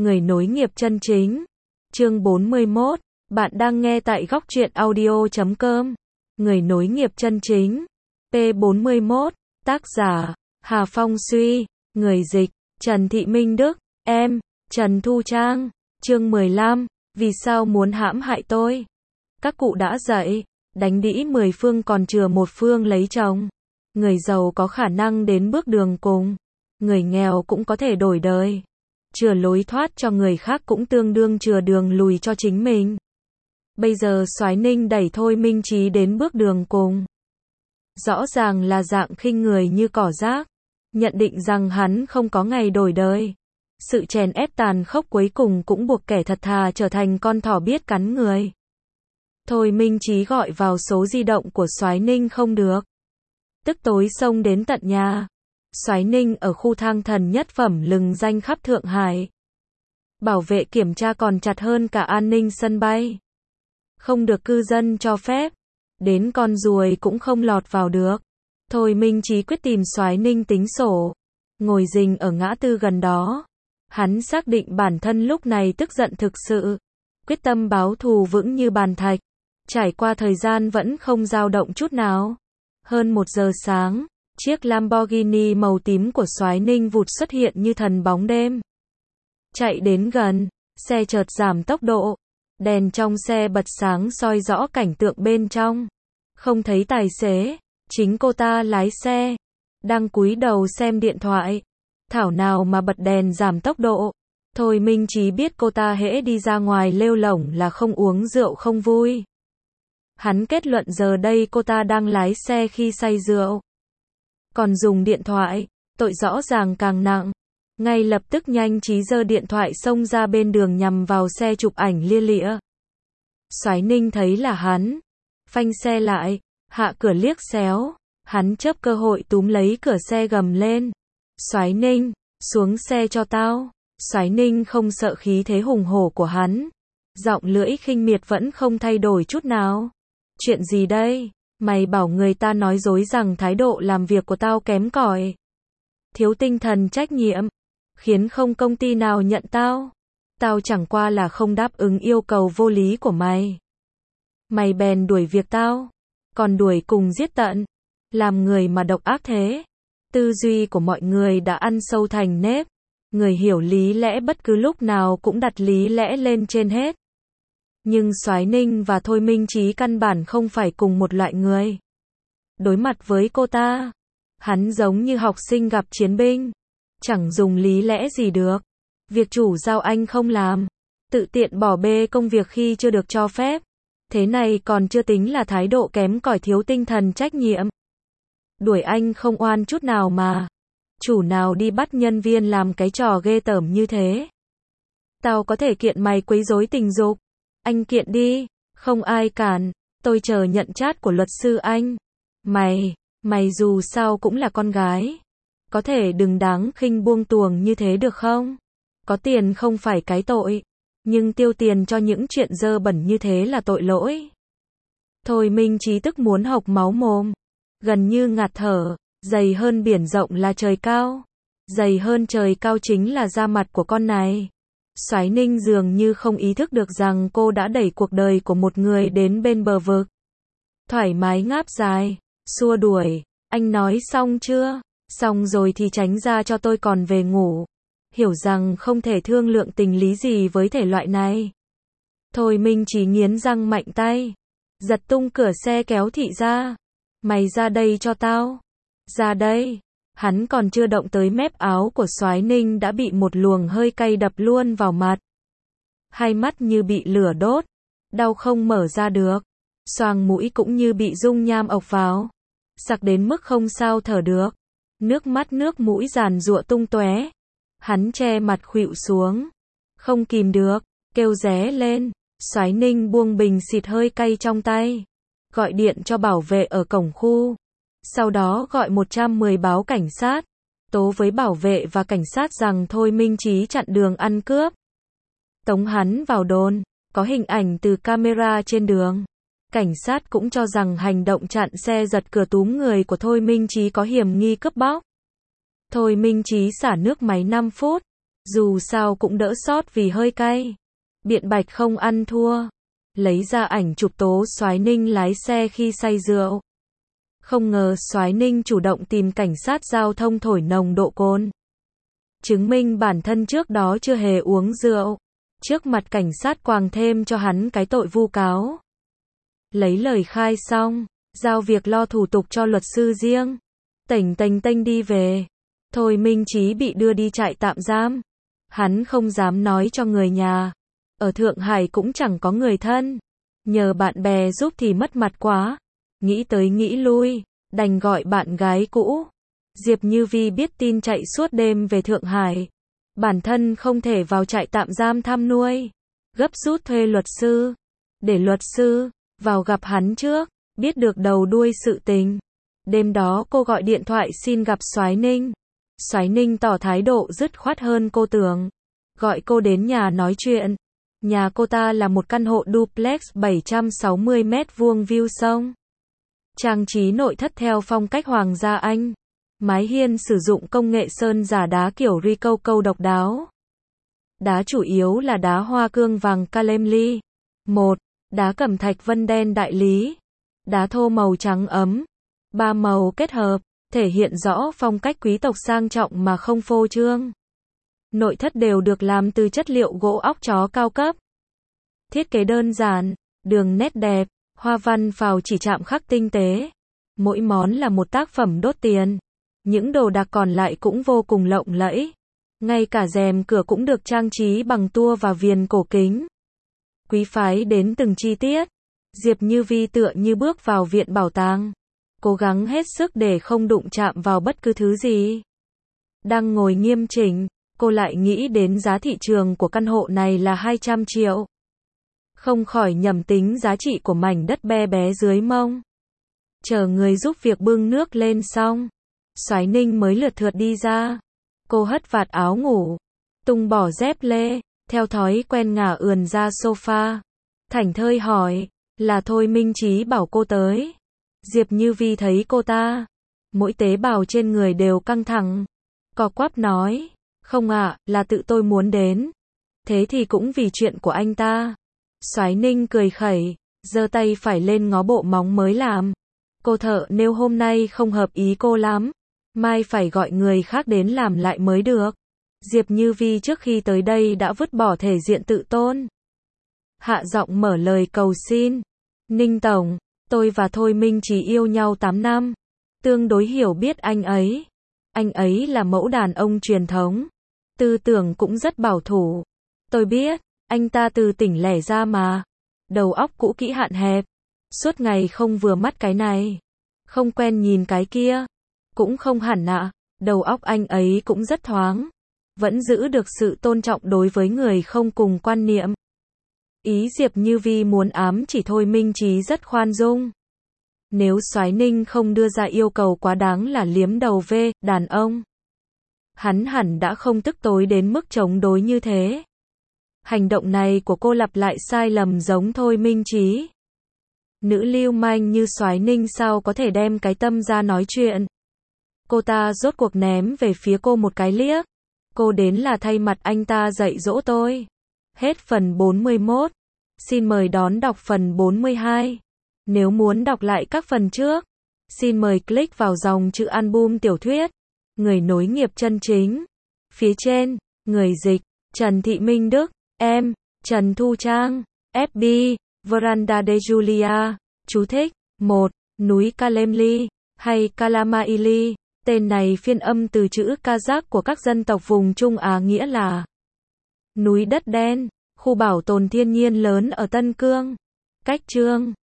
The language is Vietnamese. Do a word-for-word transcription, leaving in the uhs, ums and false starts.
Người nối nghiệp chân chính. Chương bốn mươi mốt. Bạn đang nghe tại góc truyện audio chấm com. Người nối nghiệp chân chính. P bốn mươi mốt. Tác giả: Hà Phong Suy. Người dịch: Trần Thị Minh Đức. Em: Trần Thu Trang. Chương mười lăm. Vì sao muốn hãm hại tôi? Các cụ đã dạy, đánh đĩ mười phương còn chừa một phương lấy chồng. Người giàu có khả năng đến bước đường cùng. Người nghèo cũng có thể đổi đời. Chừa lối thoát cho người khác cũng tương đương chừa đường lùi cho chính mình. Bây giờ Soái Ninh đẩy Thôi Minh Chí đến bước đường cùng. Rõ ràng là dạng khinh người như cỏ rác. Nhận định rằng hắn không có ngày đổi đời. Sự chèn ép tàn khốc cuối cùng cũng buộc kẻ thật thà trở thành con thỏ biết cắn người. Thôi Minh Chí gọi vào số di động của Soái Ninh không được. Tức tối xông đến tận nhà. Soái Ninh ở khu thang thần nhất phẩm lừng danh khắp Thượng Hải. Bảo vệ kiểm tra còn chặt hơn cả an ninh sân bay. Không được cư dân cho phép. Đến con ruồi cũng không lọt vào được. Thôi Minh Chí quyết tìm Soái Ninh tính sổ. Ngồi rình ở ngã tư gần đó. Hắn xác định bản thân lúc này tức giận thực sự. Quyết tâm báo thù vững như bàn thạch. Trải qua thời gian vẫn không dao động chút nào. Hơn một giờ sáng, chiếc Lamborghini màu tím của Soái Ninh vụt xuất hiện như thần bóng đêm. Chạy đến gần, xe chợt giảm tốc độ. Đèn trong xe bật sáng soi rõ cảnh tượng bên trong. Không thấy tài xế, chính cô ta lái xe. Đang cúi đầu xem điện thoại. Thảo nào mà bật đèn giảm tốc độ. Thôi Minh Chí biết cô ta hễ đi ra ngoài lêu lổng là không uống rượu không vui. Hắn kết luận giờ đây cô ta đang lái xe khi say rượu. Còn dùng điện thoại, tội rõ ràng càng nặng. Ngay lập tức nhanh trí giơ điện thoại xông ra bên đường nhằm vào xe chụp ảnh lia lịa. Soái Ninh thấy là hắn. Phanh xe lại, hạ cửa liếc xéo. Hắn chớp cơ hội túm lấy cửa xe gầm lên. Soái Ninh, xuống xe cho tao. Soái Ninh không sợ khí thế hùng hổ của hắn. Giọng lưỡi khinh miệt vẫn không thay đổi chút nào. Chuyện gì đây? Mày bảo người ta nói dối rằng thái độ làm việc của tao kém cỏi. Thiếu tinh thần trách nhiệm. Khiến không công ty nào nhận tao. Tao chẳng qua là không đáp ứng yêu cầu vô lý của mày. Mày bèn đuổi việc tao. Còn đuổi cùng giết tận. Làm người mà độc ác thế. Tư duy của mọi người đã ăn sâu thành nếp. Người hiểu lý lẽ bất cứ lúc nào cũng đặt lý lẽ lên trên hết. Nhưng Soái Ninh và Thôi Minh Chí căn bản không phải cùng một loại người. Đối mặt với cô ta, hắn giống như học sinh gặp chiến binh. Chẳng dùng lý lẽ gì được. Việc chủ giao anh không làm. Tự tiện bỏ bê công việc khi chưa được cho phép. Thế này còn chưa tính là thái độ kém cỏi thiếu tinh thần trách nhiệm. Đuổi anh không oan chút nào mà. Chủ nào đi bắt nhân viên làm cái trò ghê tởm như thế. Tao có thể kiện mày quấy rối tình dục. Anh kiện đi, không ai cản, tôi chờ nhận trát của luật sư anh. Mày, mày dù sao cũng là con gái. Có thể đừng đáng khinh buông tuồng như thế được không? Có tiền không phải cái tội. Nhưng tiêu tiền cho những chuyện dơ bẩn như thế là tội lỗi. Thôi Minh Chí tức muốn hộc máu mồm. Gần như ngạt thở, dày hơn biển rộng là trời cao. Dày hơn trời cao chính là da mặt của con này. Soái Ninh dường như không ý thức được rằng cô đã đẩy cuộc đời của một người đến bên bờ vực. Thoải mái ngáp dài, xua đuổi. Anh nói xong chưa? Xong rồi thì tránh ra cho tôi còn về ngủ. Hiểu rằng không thể thương lượng tình lý gì với thể loại này. Thôi Minh Chí nghiến răng mạnh tay. Giật tung cửa xe kéo Thị ra. Mày ra đây cho tao. Ra đây. Hắn còn chưa động tới mép áo của Soái Ninh đã bị một luồng hơi cay đập luôn vào mặt. Hai mắt như bị lửa đốt. Đau không mở ra được. Xoang mũi cũng như bị dung nham ộc vào. Sặc đến mức không sao thở được. Nước mắt nước mũi giàn giụa tung tóe. Hắn che mặt khuỵu xuống. Không kìm được. Kêu ré lên. Soái Ninh buông bình xịt hơi cay trong tay. Gọi điện cho bảo vệ ở cổng khu. Sau đó gọi một một không báo cảnh sát. Tố với bảo vệ và cảnh sát rằng Thôi Minh Chí chặn đường ăn cướp. Tống hắn vào đồn. Có hình ảnh từ camera trên đường. Cảnh sát cũng cho rằng hành động chặn xe giật cửa túm người của Thôi Minh Chí có hiểm nghi cướp bóc. Thôi Minh Chí xả nước máy năm phút. Dù sao cũng đỡ sót vì hơi cay. Biện bạch không ăn thua. Lấy ra ảnh chụp tố Soái Ninh lái xe khi say rượu. Không ngờ Soái Ninh chủ động tìm cảnh sát giao thông thổi nồng độ cồn. Chứng minh bản thân trước đó chưa hề uống rượu. Trước mặt cảnh sát quàng thêm cho hắn cái tội vu cáo. Lấy lời khai xong, giao việc lo thủ tục cho luật sư riêng. Tểnh tênh tênh đi về. Thôi Minh Chí bị đưa đi trại tạm giam. Hắn không dám nói cho người nhà. Ở Thượng Hải cũng chẳng có người thân. Nhờ bạn bè giúp thì mất mặt quá. Nghĩ tới nghĩ lui, đành gọi bạn gái cũ. Diệp Như Vi biết tin chạy suốt đêm về Thượng Hải. Bản thân không thể vào trại tạm giam thăm nuôi. Gấp rút thuê luật sư. Để luật sư vào gặp hắn trước, biết được đầu đuôi sự tình. Đêm đó cô gọi điện thoại xin gặp Soái Ninh. Soái Ninh tỏ thái độ dứt khoát hơn cô tưởng. Gọi cô đến nhà nói chuyện. Nhà cô ta là một căn hộ duplex bảy trăm sáu mươi mét vuông view sông. Trang trí nội thất theo phong cách Hoàng gia Anh. Mái hiên sử dụng công nghệ sơn giả đá kiểu Rococo độc đáo. Đá chủ yếu là đá hoa cương vàng Calemly. một. Đá cẩm thạch vân đen đại lý. Đá thô màu trắng ấm. Ba màu kết hợp, thể hiện rõ phong cách quý tộc sang trọng mà không phô trương. Nội thất đều được làm từ chất liệu gỗ óc chó cao cấp. Thiết kế đơn giản, đường nét đẹp, hoa văn phào chỉ chạm khắc tinh tế. Mỗi món là một tác phẩm đốt tiền. Những đồ đạc còn lại cũng vô cùng lộng lẫy. Ngay cả rèm cửa cũng được trang trí bằng tua và viền cổ kính. Quý phái đến từng chi tiết. Diệp Như Vi tựa như bước vào viện bảo tàng. Cố gắng hết sức để không đụng chạm vào bất cứ thứ gì. Đang ngồi nghiêm chỉnh, cô lại nghĩ đến giá thị trường của căn hộ này là hai trăm triệu. Không khỏi nhầm tính giá trị của mảnh đất be bé dưới mông. Chờ người giúp việc bưng nước lên xong, Soái Ninh mới lượt thượt đi ra. Cô hất vạt áo ngủ, tung bỏ dép lê, theo thói quen ngả ườn ra sofa. Thảnh thơi hỏi, là Thôi Minh Chí bảo cô tới. Diệp Như Vi thấy cô ta, mỗi tế bào trên người đều căng thẳng. Co quắp nói, không ạ, là tự tôi muốn đến. Thế thì cũng vì chuyện của anh ta. Soái Ninh cười khẩy, giơ tay phải lên ngó bộ móng mới làm. Cô thợ nếu hôm nay không hợp ý cô lắm, mai phải gọi người khác đến làm lại mới được. Diệp Như Vi trước khi tới đây đã vứt bỏ thể diện tự tôn. Hạ giọng mở lời cầu xin. Ninh Tổng, tôi và Thôi Minh Chí yêu nhau tám năm. Tương đối hiểu biết anh ấy. Anh ấy là mẫu đàn ông truyền thống. Tư tưởng cũng rất bảo thủ. Tôi biết, anh ta từ tỉnh lẻ ra mà. Đầu óc cũ kỹ hạn hẹp. Suốt ngày không vừa mắt cái này. Không quen nhìn cái kia. Cũng không hẳn ạ. Đầu óc anh ấy cũng rất thoáng. Vẫn giữ được sự tôn trọng đối với người không cùng quan niệm. Ý Diệp Như Vi muốn ám chỉ Thôi Minh Chí rất khoan dung. Nếu Soái Ninh không đưa ra yêu cầu quá đáng là liếm đầu về đàn ông, hắn hẳn đã không tức tối đến mức chống đối như thế. Hành động này của cô lặp lại sai lầm giống Thôi Minh Chí. Nữ lưu manh như Soái Ninh sao có thể đem cái tâm ra nói chuyện. Cô ta rốt cuộc ném về phía cô một cái liếc. Cô đến là thay mặt anh ta dạy dỗ tôi. Hết phần bốn mươi mốt. Xin mời đón đọc phần bốn mươi hai. Nếu muốn đọc lại các phần trước, xin mời click vào dòng chữ album tiểu thuyết. Người nối nghiệp chân chính. Phía trên, người dịch, Trần Thị Minh Đức, em, Trần Thu Trang, ép bê, Veranda de Julia. Chú thích, một. Núi Kalemli, hay Kalamaili. Tên này phiên âm từ chữ Kazakh của các dân tộc vùng Trung Á nghĩa là núi đất đen, khu bảo tồn thiên nhiên lớn ở Tân Cương. Cách chương